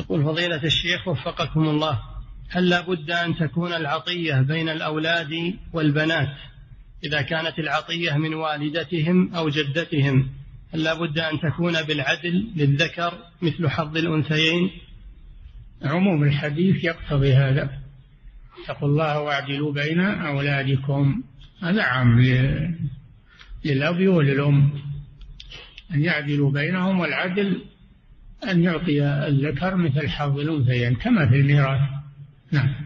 يقول فضيلة الشيخ وفقكم الله، هل لا بد أن تكون العطية بين الأولاد والبنات إذا كانت العطية من والدتهم أو جدتهم؟ هل لا بد أن تكون بالعدل للذكر مثل حظ الأنثيين؟ عموم الحديث يقتضي هذا، اتقوا الله واعدلوا بين أولادكم، هذا عام للأب وللأم أن يعدلوا بينهم، والعدل أن يعطي الذكر مثل حظ الأنثيين كما في الميراث. نعم.